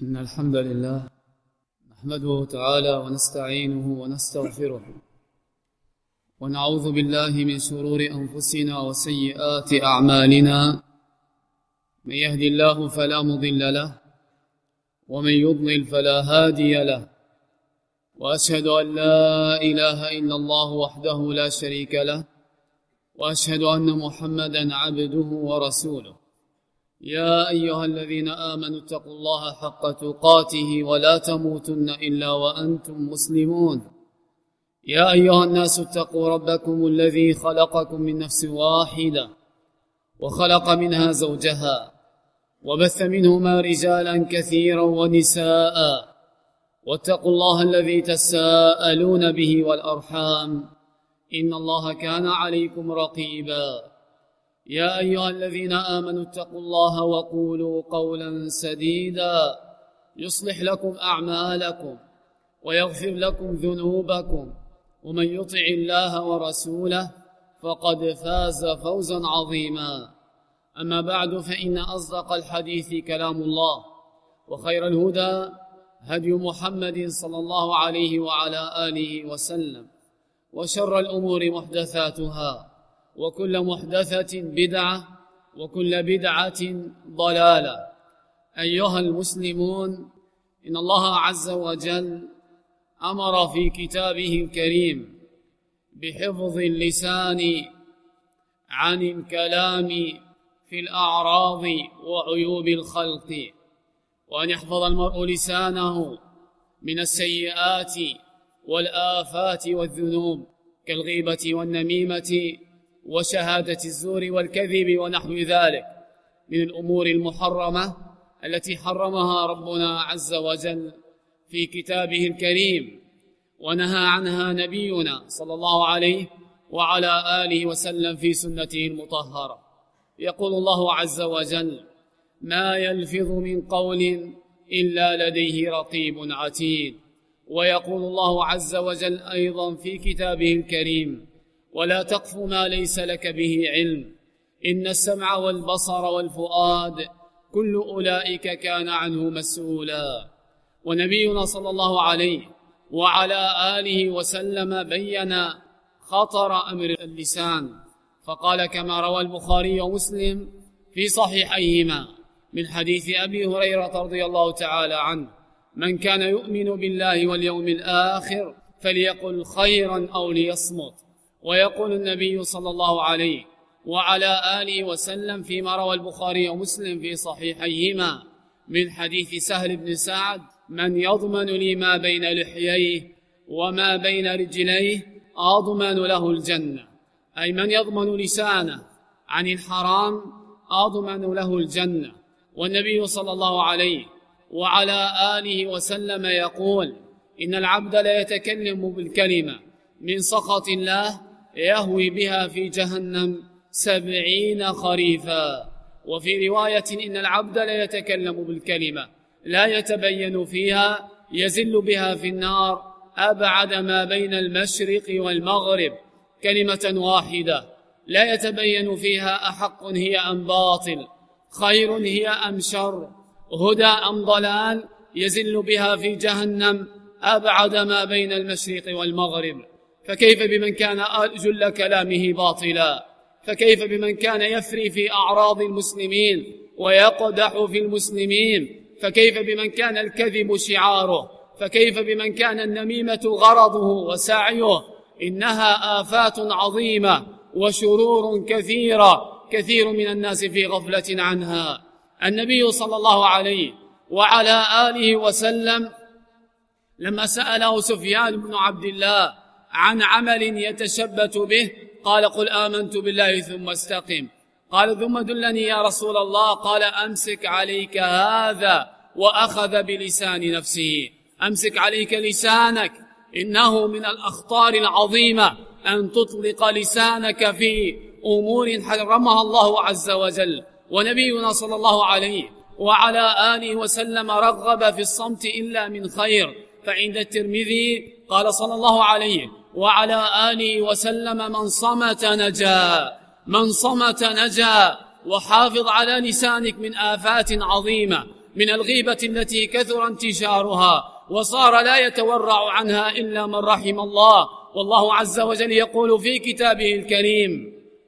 إن الحمد لله نحمده تعالى ونستعينه ونستغفره ونعوذ بالله من شرور أنفسنا وسيئات أعمالنا. من يهد الله فلا مضل له ومن يضلل فلا هادي له، وأشهد أن لا إله إلا الله وحده لا شريك له، وأشهد أن محمدا عبده ورسوله. يا أيها الذين آمنوا اتقوا الله حق تقاته ولا تموتن إلا وأنتم مسلمون. يا أيها الناس اتقوا ربكم الذي خلقكم من نفس واحدة وخلق منها زوجها وبث منهما رجالا كثيرا ونساء، واتقوا الله الذي تساءلون به والأرحام إن الله كان عليكم رقيبا. يا أيها الذين آمنوا اتقوا الله وقولوا قولا سديدا يصلح لكم أعمالكم ويغفر لكم ذنوبكم، ومن يطع الله ورسوله فقد فاز فوزا عظيما. أما بعد، فإن أصدق الحديث كلام الله، وخير الهدى هدي محمد صلى الله عليه وعلى آله وسلم، وشر الأمور محدثاتها، وكل محدثة بدعة، وكل بدعة ضلالة. أيها المسلمون، إن الله عز وجل أمر في كتابه الكريم بحفظ اللسان عن الكلام في الأعراض وعيوب الخلق، وأن يحفظ المرء لسانه من السيئات والآفات والذنوب كالغيبة والنميمة وشهادة الزور والكذب ونحو ذلك من الأمور المحرمة التي حرمها ربنا عز وجل في كتابه الكريم، ونهى عنها نبينا صلى الله عليه وعلى آله وسلم في سنته المطهرة. يقول الله عز وجل: ما يلفظ من قول إلا لديه رقيب عتيد. ويقول الله عز وجل أيضا في كتابه الكريم: ولا تقف ما ليس لك به علم إن السمع والبصر والفؤاد كل أولئك كان عنه مسؤولا. ونبينا صلى الله عليه وعلى آله وسلم بين خطر أمر اللسان، فقال كما روى البخاري ومسلم في صحيحيهما من حديث أبي هريرة رضي الله تعالى عنه: من كان يؤمن بالله واليوم الآخر فليقل خيرا أو ليصمت. ويقول النبي صلى الله عليه وعلى آله وسلم فيما روى البخاري ومسلم في صحيحيهما من حديث سهل بن سعد: من يضمن لي ما بين لحييه وما بين رجليه أضمن له الجنة، أي من يضمن لسانه عن الحرام أضمن له الجنة. والنبي صلى الله عليه وعلى آله وسلم يقول: إن العبد لا يتكلم بالكلمة من سخط الله يهوي بها في جهنم 70 خريفا. وفي رواية: إن العبد لا يتكلم بالكلمة لا يتبين فيها يزل بها في النار أبعد ما بين المشرق والمغرب، كلمة واحدة لا يتبين فيها أحق هي أم باطل، خير هي أم شر، هدى أم ضلال، يزل بها في جهنم أبعد ما بين المشرق والمغرب. فكيف بمن كان جل كلامه باطلا؟ فكيف بمن كان يفري في أعراض المسلمين ويقدح في المسلمين؟ فكيف بمن كان الكذب شعاره؟ فكيف بمن كان النميمة غرضه وسعيه؟ إنها آفات عظيمة وشرور كثيرة، كثير من الناس في غفلة عنها. النبي صلى الله عليه وعلى آله وسلم لما سأله سفيان بن عبد الله عن عمل يتشبت به قال: قل آمنت بالله ثم استقم. قال: ثم دلني يا رسول الله. قال: أمسك عليك هذا، وأخذ بلسان نفسه. أمسك عليك لسانك، إنه من الأخطار العظيمة أن تطلق لسانك في أمور حرمها الله عز وجل. ونبينا صلى الله عليه وعلى آله وسلم رغب في الصمت إلا من خير، فعند الترمذي قال صلى الله عليه وعلى آله وسلم: من صمت نجا، من صمت نجا. وحافظ على لسانك من آفات عظيمة من الغيبة التي كثر انتشارها وصار لا يتورع عنها إلا من رحم الله. والله عز وجل يقول في كتابه الكريم: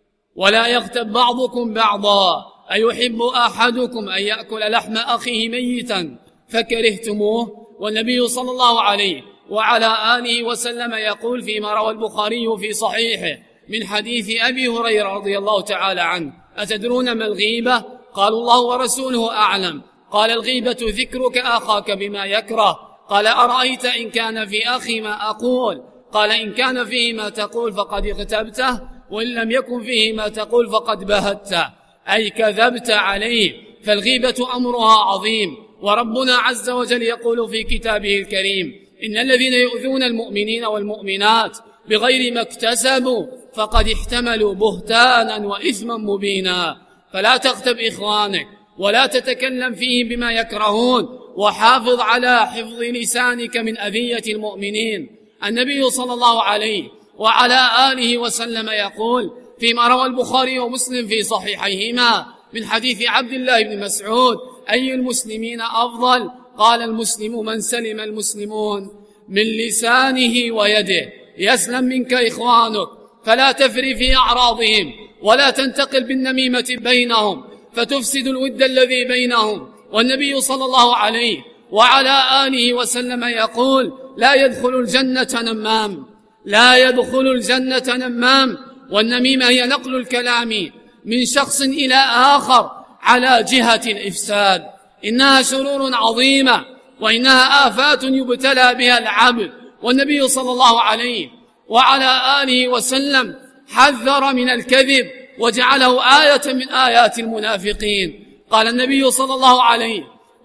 ولا يغتب بعضكم بعضا أيحب أحدكم أن يأكل لحم أخيه ميتا فكرهتموه. والنبي صلى الله عليه وعلى آله وسلم يقول فيما روى البخاري في صحيحه من حديث أبي هريرة رضي الله تعالى عنه: أتدرون ما الغيبة؟ قالوا: الله ورسوله أعلم. قال: الغيبة ذكرك أخاك بما يكره. قال: أرأيت إن كان في أخي ما أقول؟ قال: إن كان فيه ما تقول فقد اغتبته، وإن لم يكن فيه ما تقول فقد بهته، أي كذبت عليه. فالغيبة أمرها عظيم، وربنا عز وجل يقول في كتابه الكريم: إن الذين يؤذون المؤمنين والمؤمنات بغير ما اكتسبوا فقد احتملوا بهتانا وإثما مبينا. فلا تغتب إخوانك ولا تتكلم فيه بما يكرهون، وحافظ على حفظ لسانك من أذية المؤمنين. النبي صلى الله عليه وعلى آله وسلم يقول فيما روى البخاري ومسلم في صحيحيهما من حديث عبد الله بن مسعود: أي المسلمين أفضل؟ قال: المسلم من سلم المسلمون من لسانه ويده. يسلم منك إخوانك فلا تفري في أعراضهم، ولا تنتقل بالنميمة بينهم فتفسد الود الذي بينهم. والنبي صلى الله عليه وعلى آله وسلم يقول: لا يدخل الجنة نمام، لا يدخل الجنة نمام. والنميمة هي نقل الكلام من شخص إلى آخر على جهة الإفساد. إنها شرور عظيمة، وإنها آفات يبتلى بها العبد. والنبي صلى الله عليه وعلى آله وسلم حذر من الكذب وجعله آية من آيات المنافقين. قال النبي صلى الله عليه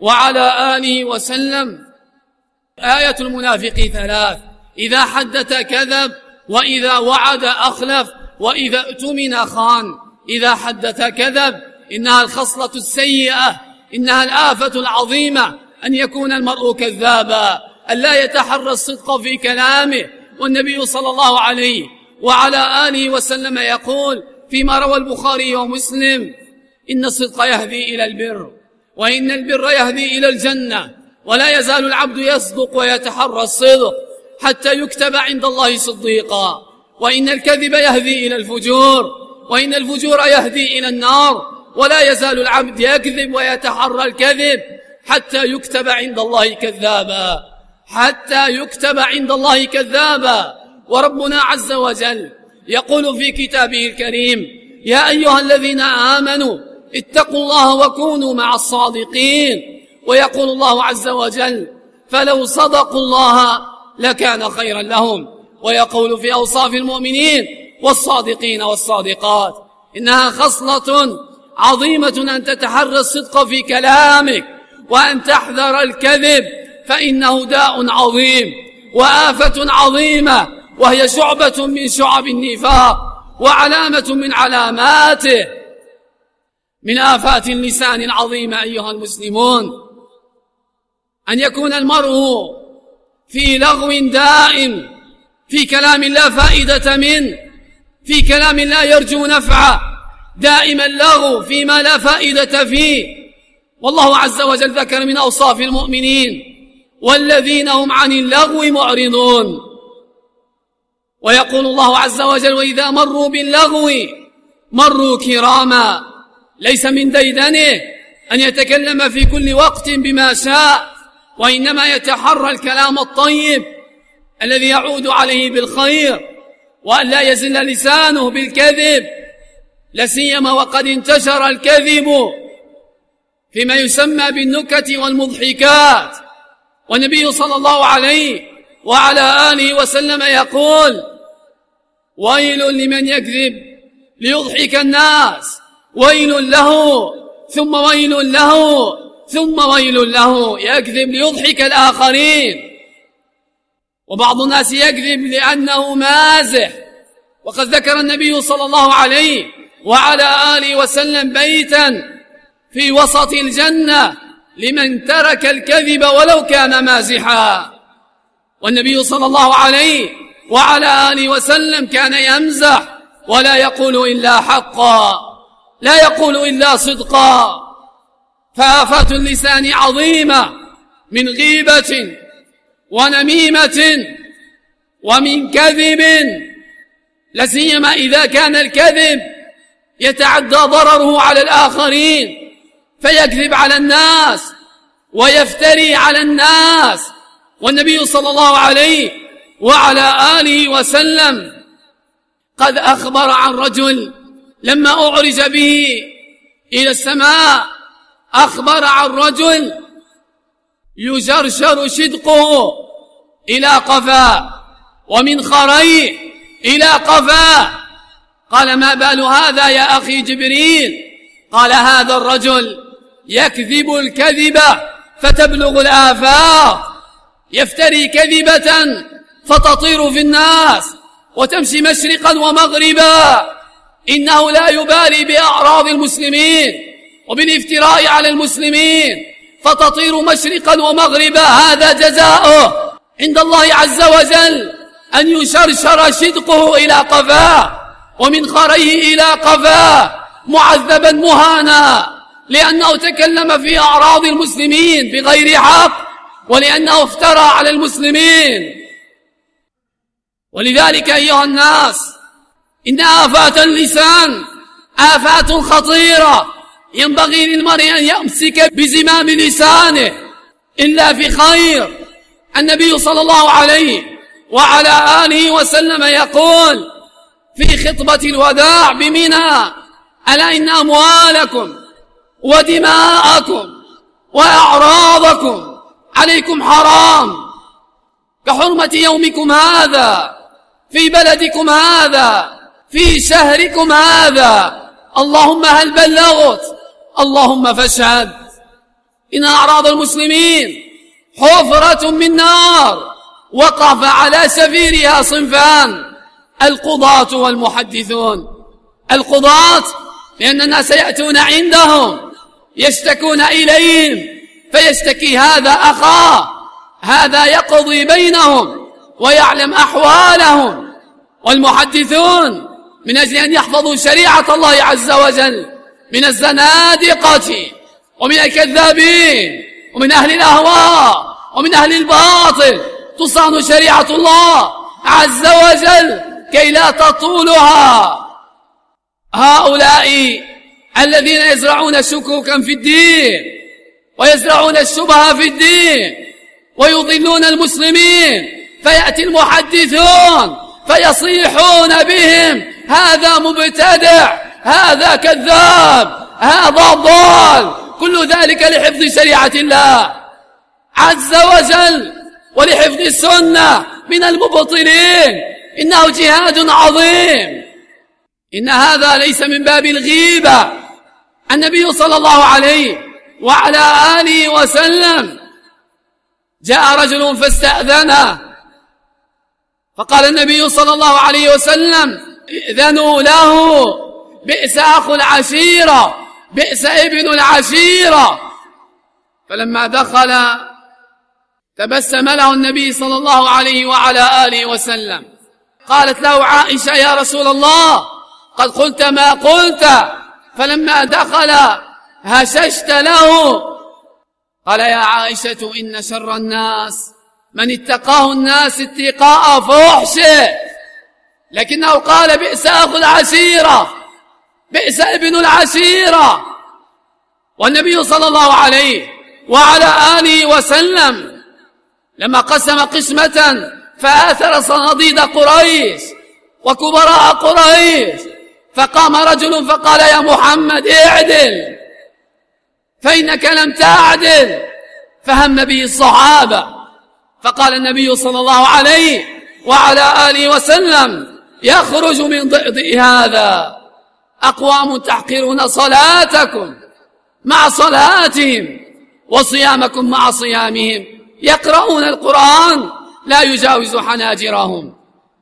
وعلى آله وسلم: آية المنافق ثلاث: إذا حدث كذب، وإذا وعد أخلف، وإذا اؤتمن خان. إذا حدث كذب، إنها الخصلة السيئة، إنها الآفة العظيمة أن يكون المرء كذابا، أن لا يتحرى الصدق في كلامه. والنبي صلى الله عليه وعلى آله وسلم يقول فيما روى البخاري ومسلم: إن الصدق يهدي إلى البر، وإن البر يهدي إلى الجنة، ولا يزال العبد يصدق ويتحرى الصدق حتى يكتب عند الله صديقا. وإن الكذب يهدي إلى الفجور، وإن الفجور يهدي إلى النار، ولا يزال العبد يكذب ويتحرى الكذب حتى يكتب عند الله كذابا، حتى يكتب عند الله كذابا. وربنا عز وجل يقول في كتابه الكريم: يا أيها الذين آمنوا اتقوا الله وكونوا مع الصادقين. ويقول الله عز وجل: فلو صدقوا الله لكان خيرا لهم. ويقول في أوصاف المؤمنين والصادقين والصادقات: إنها خصلة عظيمة أن تتحرى الصدق في كلامك، وأن تحذر الكذب، فإنه داء عظيم وآفة عظيمة، وهي شعبة من شعب النفاق وعلامة من علاماته. من آفات اللسان العظيمة أيها المسلمون أن يكون المرء في لغو دائم، في كلام لا فائدة منه، في كلام لا يرجو نفعه، دائما اللغو فيما لا فائدة فيه. والله عز وجل ذكر من أوصاف المؤمنين: والذين هم عن اللغو معرضون. ويقول الله عز وجل: وإذا مروا باللغو مروا كراما. ليس من ديدنه أن يتكلم في كل وقت بما شاء، وإنما يتحرى الكلام الطيب الذي يعود عليه بالخير، وأن لا يزل لسانه بالكذب، لسيما وقد انتشر الكذب فيما يسمى بالنكت والمضحكات. والنبي صلى الله عليه وعلى آله وسلم يقول: ويل لمن يكذب ليضحك الناس، ويل له ثم ويل له ثم ويل له. يكذب ليضحك الآخرين، وبعض الناس يكذب لأنه مازح. وقد ذكر النبي صلى الله عليه وعلى آله وسلم بيتا في وسط الجنة لمن ترك الكذب ولو كان مازحا. والنبي صلى الله عليه وعلى آله وسلم كان يمزح ولا يقول إلا حقا، لا يقول إلا صدقا. فآفات اللسان عظيمة من غيبة ونميمة ومن كذب، لسيما إذا كان الكذب يتعدى ضرره على الآخرين، فيكذب على الناس ويفتري على الناس. والنبي صلى الله عليه وعلى آله وسلم قد أخبر عن رجل لما أعرج به إلى السماء، أخبر عن رجل يشرشر شدقه إلى قفاه ومن خريه إلى قفاه. قال: ما بال هذا يا أخي جبريل؟ قال: هذا الرجل يكذب الكذب فتبلغ الآفاق، يفتري كذبة فتطير في الناس وتمشي مشرقا ومغربا. إنه لا يبالي بأعراض المسلمين وبالافتراء على المسلمين، فتطير مشرقا ومغربا. هذا جزاؤه عند الله عز وجل، أن يشرشر شدقه إلى قفاه ومن خريه إلى قفاه معذبا مهانا، لأنه تكلم في أعراض المسلمين بغير حق، ولأنه افترى على المسلمين. ولذلك أيها الناس، إن آفات اللسان آفات خطيرة، ينبغي للمرء أن يمسك بزمام لسانه إلا في خير. النبي صلى الله عليه وعلى آله وسلم يقول في خطبة الوداع بمنى: ألا إن أموالكم ودماءكم وأعراضكم عليكم حرام كحرمة يومكم هذا في بلدكم هذا في شهركم هذا. اللهم هل بلغت؟ اللهم فاشهد. إن أعراض المسلمين حفرة من نار، وقف على سفيرها صنفان: القضاة والمحدثون. القضاة لأن الناس يأتون عندهم يشتكون إليهم، فيشتكي هذا أخاه، هذا يقضي بينهم ويعلم أحوالهم. والمحدثون من أجل أن يحفظوا شريعة الله عز وجل من الزنادقة ومن الكذابين ومن أهل الأهواء ومن أهل الباطل، تصان شريعة الله عز وجل كي لا تطولها. هؤلاء الذين يزرعون شكوكا في الدين ويزرعون الشبهة في الدين ويضلون المسلمين، فيأتي المحدثون فيصيحون بهم: هذا مبتدع، هذا كذاب، هذا ضال. كل ذلك لحفظ شريعة الله عز وجل ولحفظ السنة من المبطلين. إنه جهاد عظيم، إن هذا ليس من باب الغيبة. النبي صلى الله عليه وعلى آله وسلم جاء رجل فاستأذنه، فقال النبي صلى الله عليه وسلم: ائذنوا له، بئس أخو العشيرة، بئس ابن العشيرة. فلما دخل تبسم له النبي صلى الله عليه وعلى آله وسلم. قالت له عائشة: يا رسول الله، قد قلت ما قلت. فلما دخل هششت له. قال: يا عائشة، إن شر الناس من اتقاه الناس اتقاء فحشه. لكنه قال: بئس أخو العشيرة، بئس ابن العشيرة. والنبي صلى الله عليه وعلى آله وسلم لما قسم قسمة فآثر صناديد قريش وكبراء قريش، فقام رجل فقال: يا محمد اعدل، فإنك لم تعدل. فهم به الصحابة، فقال النبي صلى الله عليه وعلى آله وسلم: يخرج من ضئضئ هذا أقوام تحقرون صلاتكم مع صلاتهم وصيامكم مع صيامهم، يقرؤون القرآن لا يجاوز حناجرهم،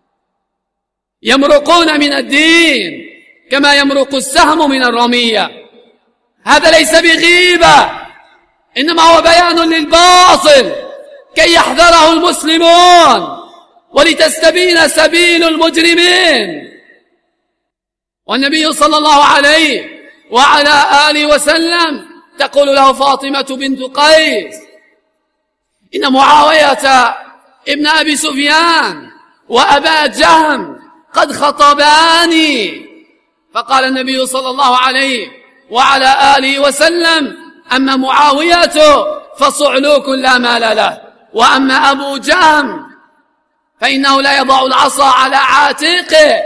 يمرقون من الدين كما يمرق السهم من الرمية. هذا ليس بغيبة، إنما هو بيان للباطل كي يحذره المسلمون ولتستبين سبيل المجرمين. والنبي صلى الله عليه وعلى آله وسلم تقول له فاطمة بنت قيس: إن معاوية ابن أبي سفيان وأبا جهم قد خطباني. فقال النبي صلى الله عليه وعلى آله وسلم: أما معاوية فصعلوك لا مال له، وأما أبو جهم فإنه لا يضع العصا على عاتقه.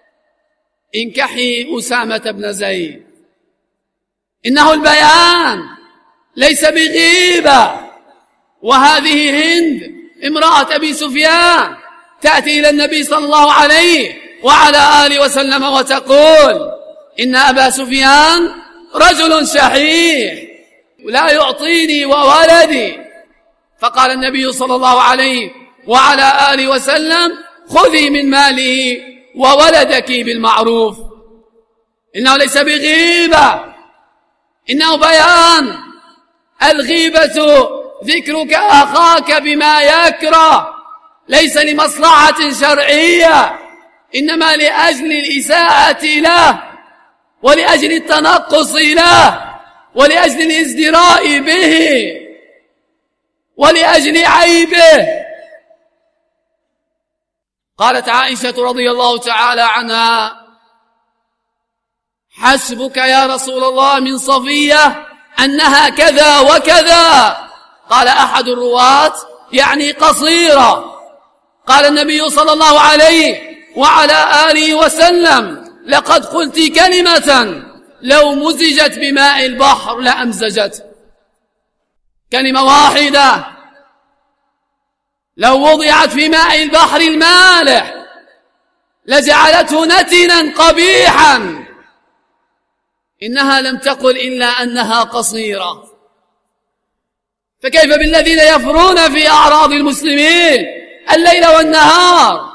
انكحي أسامة بن زيد. إنه البيان ليس بغيبة. وهذه هند امرأة أبي سفيان تأتي إلى النبي صلى الله عليه وعلى آله وسلم وتقول: إن أبا سفيان رجل شحيح لا يعطيني وولدي. فقال النبي صلى الله عليه وعلى آله وسلم: خذي من ماله وولدك بالمعروف. إنه ليس بغيبة، إنه بيان. الغيبة ذكرك أخاك بما يكره، ليس لمصلحة شرعية، إنما لأجل الإساءة له، ولأجل التنقص له، ولأجل الازدراء به، ولأجل عيبه. قالت عائشة رضي الله تعالى عنها: حسبك يا رسول الله من صفية أنها كذا وكذا. قال أحد الرواة: يعني قصيرة. قال النبي صلى الله عليه وعلى آله وسلم: لقد قلت كلمة لو مزجت بماء البحر لأمزجت. كلمة واحدة لو وضعت في ماء البحر المالح لجعلته نتنا قبيحا. إنها لم تقل إلا أنها قصيرة. فكيف بالذين يفرون في أعراض المسلمين الليل والنهار؟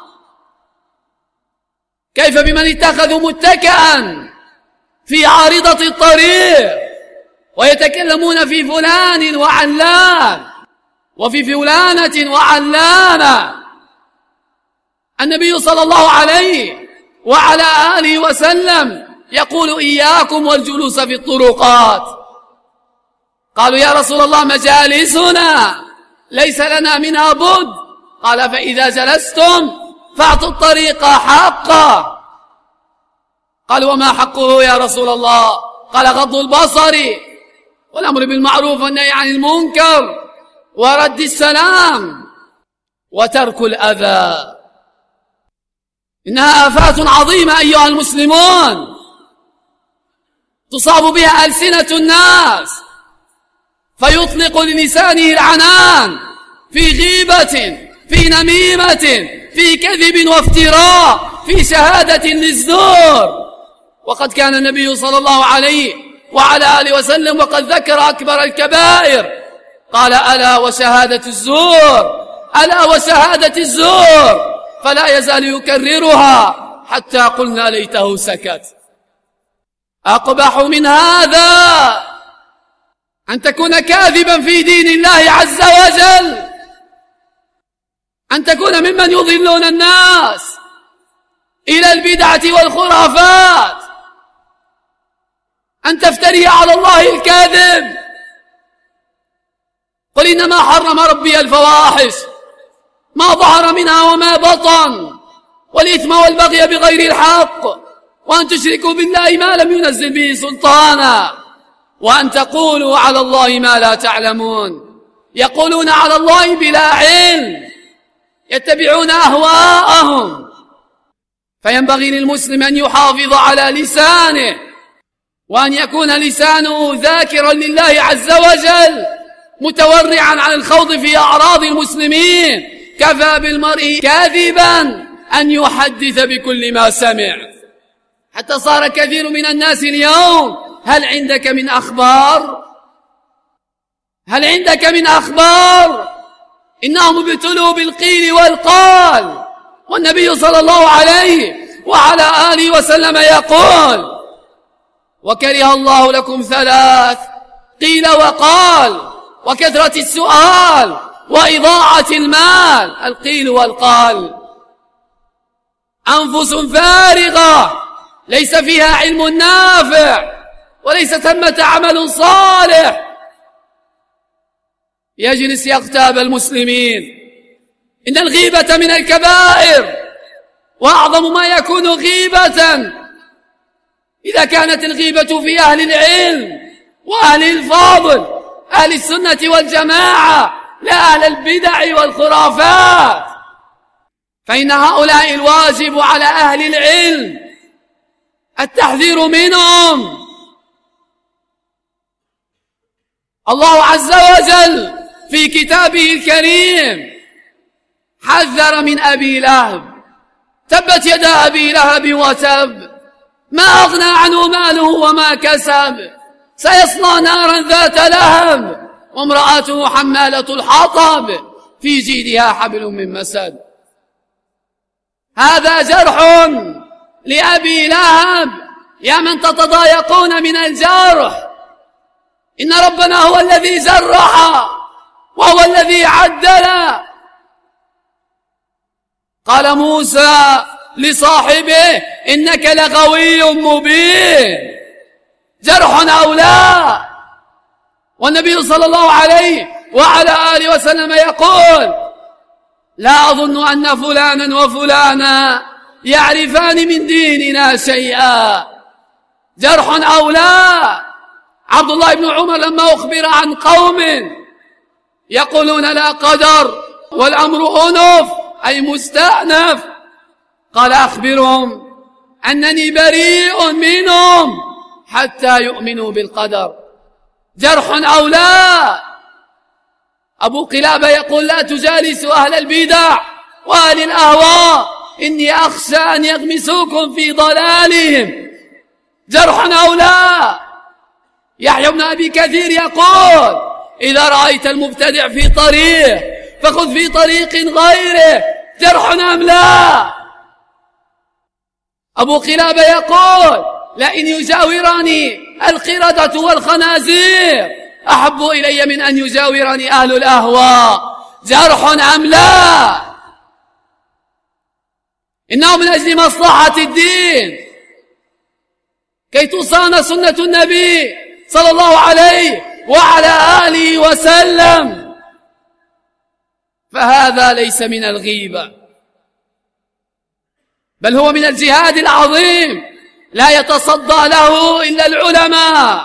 كيف بمن اتخذوا متكئا في عارضة الطريق ويتكلمون في فلان وعلان وفي فلانة وعلانة؟ النبي صلى الله عليه وعلى آله وسلم يقول: إياكم والجلوس في الطرقات. قالوا: يا رسول الله مجالسنا ليس لنا منها بد. قال: فإذا جلستم فاعطوا الطريق حقه. قالوا: وما حقه يا رسول الله؟ قال: غض البصر، والأمر بالمعروف والنهي عن المنكر، ورد السلام، وترك الأذى. إنها آفات عظيمة أيها المسلمون تصاب بها ألسنة الناس، فيطلق للسانه العنان في غيبة، في نميمة، في كذب وافتراء، في شهادة للزور. وقد كان النبي صلى الله عليه وعلى آله وسلم وقد ذكر أكبر الكبائر، قال: ألا وشهادة الزور، ألا وشهادة الزور، فلا يزال يكررها حتى قلنا ليته سكت. أقبح من هذا أن تكون كاذبا في دين الله عز وجل، أن تكون ممن يضلون الناس إلى البدعة والخرافات، أن تفتري على الله الكاذب. قل: إنما حرم ربي الفواحش ما ظهر منها وما بطن، والإثم والبغي بغير الحق، وأن تشركوا بالله ما لم ينزل به سلطانا، وأن تقولوا على الله ما لا تعلمون. يقولون على الله بلا علم، يتبعون أهواءهم. فينبغي للمسلم أن يحافظ على لسانه، وأن يكون لسانه ذاكرا لله عز وجل، متورعا عن الخوض في أعراض المسلمين. كفى بالمرء كاذبا أن يحدث بكل ما سمع. حتى صار كثير من الناس اليوم: هل عندك من أخبار؟ هل عندك من أخبار؟ إنهم ابتلوا بالقيل والقال. والنبي صلى الله عليه وعلى آله وسلم يقول: وكره الله لكم ثلاث: قيل وقال، وكثرة السؤال، وإضاعة المال. القيل والقال. أنفس فارغة ليس فيها علم نافع، وليس ثمة عمل صالح يجلس يغتاب المسلمين. إن الغيبة من الكبائر، وأعظم ما يكون غيبة إذا كانت الغيبة في أهل العلم وأهل الفاضل، أهل السنة والجماعة، لا أهل البدع والخرافات، فإن هؤلاء الواجب على أهل العلم التحذير منهم. الله عز وجل في كتابه الكريم حذر من أبي لهب: تبت يدا أبي لهب وتب، ما أغنى عنه ماله وما كسب، سيصلى نارا ذات لهب، وامرأته حمالة الحطب، في جيدها حبل من مسد. هذا جرح لأبي لهب. يا من تتضايقون من الجرح، إن ربنا هو الذي جرح وهو الذي عدل. قال موسى لصاحبه: إنك لغوي مبين. جرح أو لا؟ والنبي صلى الله عليه وعلى آله وسلم يقول: لا أظن أن فلانا وفلانا يعرفان من ديننا شيئا. جرح أو لا؟ عبد الله بن عمر لما أخبر عن قوم يقولون لا قدر والأمر أنف أي مستأنف، قال: أخبرهم أنني بريء منهم حتى يؤمنوا بالقدر. جرح أو لا؟ أبو قلابة يقول: لا تجالسوا أهل البدع وأهل الأهواء، إني أخشى أن يغمسوكم في ضلالهم. جرح أو لا؟ يحيى بن أبي كثير يقول: إذا رأيت المبتدع في طريق فخذ في طريق غيره. جرح أم لا؟ أبو قلابة يقول: لئن يجاورني القردة والخنازير أحب إلي من أن يجاورني أهل الأهواء. جرح أم لا؟ إنه من أجل مصلحة الدين، كي تصان سنة النبي صلى الله عليه وعلى آله وسلم، فهذا ليس من الغيبة، بل هو من الجهاد العظيم لا يتصدى له إلا العلماء،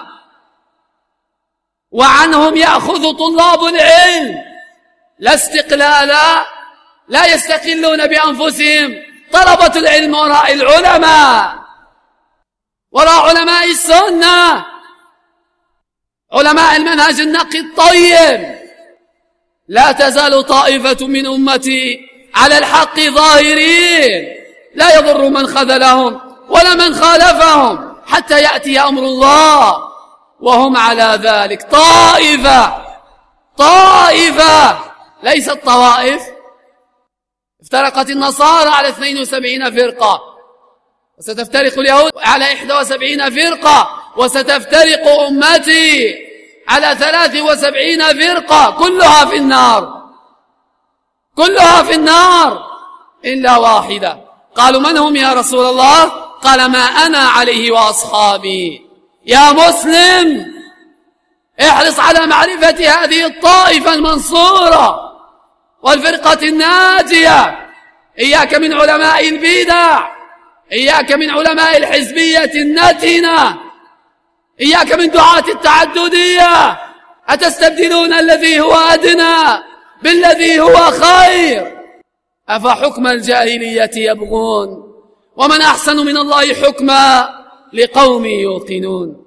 وعنهم يأخذ طلاب العلم لا استقلالا، لا يستقلون بأنفسهم. طلبة العلم وراء العلماء، وراء علماء السنة، علماء المنهج النقي الطيب. لا تزال طائفة من أمتي على الحق ظاهرين، لا يضر من خذلهم ولا من خالفهم حتى يأتي أمر الله وهم على ذلك. طائفة ليست طوائف. افترقت النصارى على 72 فرقة، وستفترق اليهود على 71 فرقة، وستفترق أمتي على 73 فرقة، كلها في النار، كلها في النار إلا واحدة. قالوا: من هم يا رسول الله؟ قال: ما أنا عليه وأصحابي. يا مسلم، احرص على معرفة هذه الطائفة المنصورة والفرقة الناجية. إياك من علماء البدع، إياك من علماء الحزبية النتنة، إياك من دعاة التعددية. أتستبدلون الذي هو أدنى بالذي هو خير؟ أفحكم الجاهلية يبغون ومن أحسن من الله حكما لقوم يوقنون.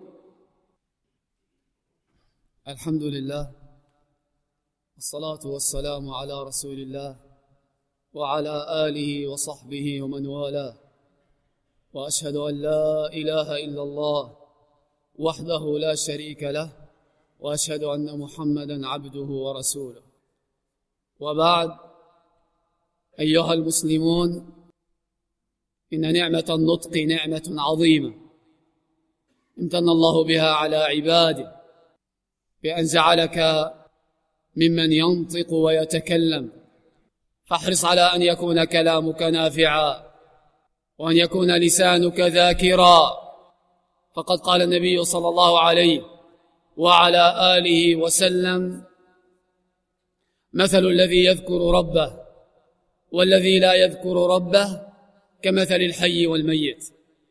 الحمد لله، والصلاة والسلام على رسول الله وعلى آله وصحبه ومن والاه، وأشهد أن لا إله إلا الله وحده لا شريك له، وأشهد أن محمدا عبده ورسوله. وبعد، أيها المسلمون، إن نعمة النطق نعمة عظيمة امتن الله بها على عباده، بأن جعلك ممن ينطق ويتكلم. فاحرص على أن يكون كلامك نافعا، وأن يكون لسانك ذاكرا، فقد قال النبي صلى الله عليه وعلى آله وسلم: مثل الذي يذكر ربه والذي لا يذكر ربه كمثل الحي والميت.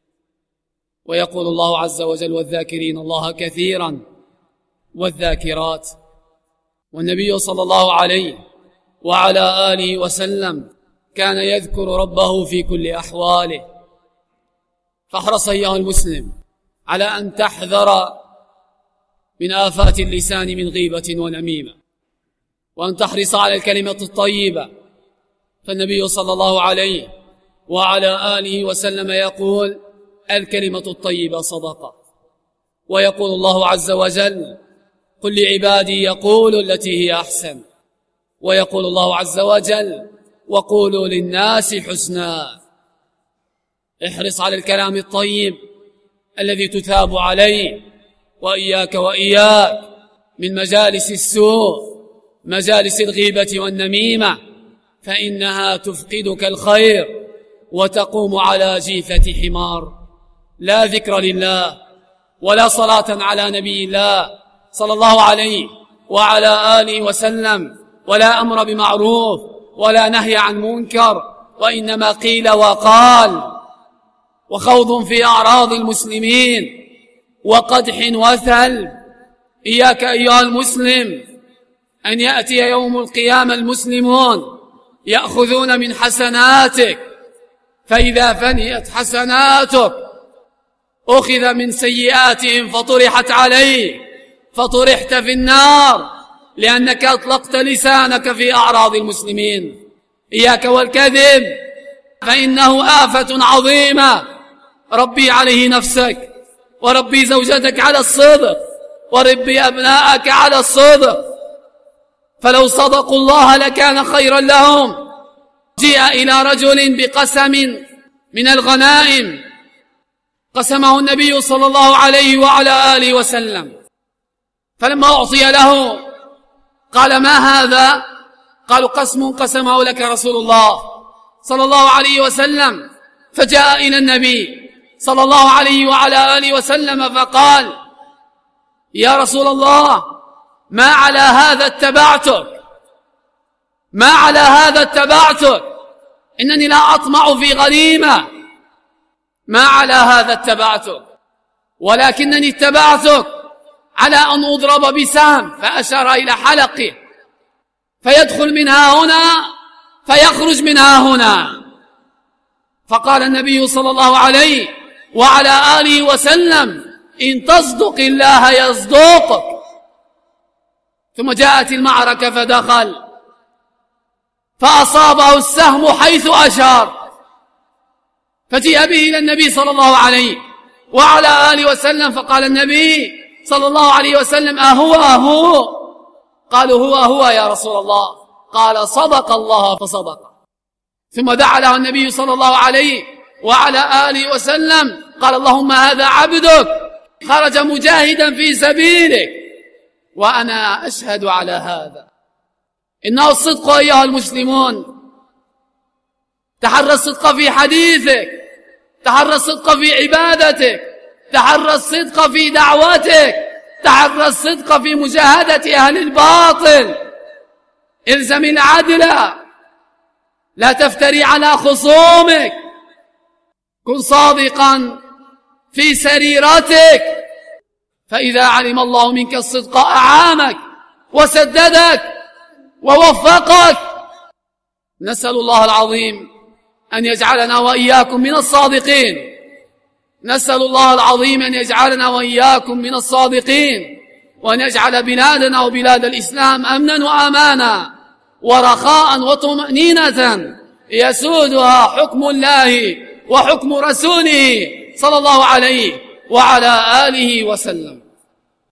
ويقول الله عز وجل: والذاكرين الله كثيرا والذاكرات. والنبي صلى الله عليه وعلى آله وسلم كان يذكر ربه في كل أحواله. فاحرص أيها المسلم على أن تحذر من آفات اللسان من غيبة ونميمة، وأن تحرص على الكلمة الطيبة. فالنبي صلى الله عليه وعلى آله وسلم يقول: الكلمة الطيبة صدقة. ويقول الله عز وجل: قل لعبادي يقولوا التي هي أحسن. ويقول الله عز وجل: وقولوا للناس حسنا. احرص على الكلام الطيب الذي تثاب عليه، وإياك من مجالس السوء، مجالس الغيبة والنميمة، فإنها تفقدك الخير وتقوم على جيفة حمار. لا ذكر لله ولا صلاة على نبي الله صلى الله عليه وعلى آله وسلم، ولا أمر بمعروف ولا نهي عن منكر، وإنما قيل وقال، وخوض في أعراض المسلمين، وقدح وثل. إياك أيها المسلم أن يأتي يوم القيامة المسلمون يأخذون من حسناتك، فإذا فنيت حسناتك أخذ من سيئاتهم فطرحت عليه، فطرحت في النار لأنك أطلقت لسانك في أعراض المسلمين. إياك والكذب، فإنه آفة عظيمة. ربي عليه نفسك، وربي زوجتك على الصدق، وربي أبناءك على الصدق، فلو صدقوا الله لكان خيرا لهم. جيء إلى رجل بقسم من الغنائم قسمه النبي صلى الله عليه وعلى آله وسلم، فلما أعطي له قال: ما هذا؟ قالوا: قسم قسمه لك رسول الله صلى الله عليه وسلم. فجاء إلى النبي صلى الله عليه وعلى آله وسلم فقال: يا رسول الله، ما على هذا اتبعتك، ما على هذا اتبعتك، إنني لا أطمع في غنيمة، ما على هذا اتبعتك، ولكنني اتبعتك على أن أضرب بسهم. فأشار إلى حلقه، فيدخل منها هنا فيخرج منها هنا. فقال النبي صلى الله عليه وعلى آله وسلم: إن تصدق الله يصدقك. ثم جاءت المعركة فدخل فأصابه السهم حيث أشار، فجيء به إلى النبي صلى الله عليه وعلى آله وسلم، فقال النبي صلى الله عليه وسلم: أهو؟ قالوا: هو يا رسول الله. قال: صدق الله فصدق. ثم دعا له النبي صلى الله عليه وعلى آله وسلم، قال: اللهم هذا عبدك خرج مجاهدا في سبيلك، وأنا أشهد على هذا. إنه الصدق أيها المسلمون. تحرى الصدق في حديثك، تحرى الصدق في عبادتك، تحرى الصدق في دعوتك، تحرى الصدق في مجاهدة أهل الباطل. الزم العدل، لا تفتري على خصومك، كن صادقا في سريرتك، فإذا علم الله منك الصدق أعانك وسددك ووفقك. نسأل الله العظيم أن يجعلنا وإياكم من الصادقين، نسأل الله العظيم أن يجعلنا وإياكم من الصادقين، وأن يجعل بلادنا وبلاد الإسلام أمنا وأمانا ورخاء وطمأنينة يسودها حكم الله وحكم رسوله صلى الله عليه وعلى آله وسلم.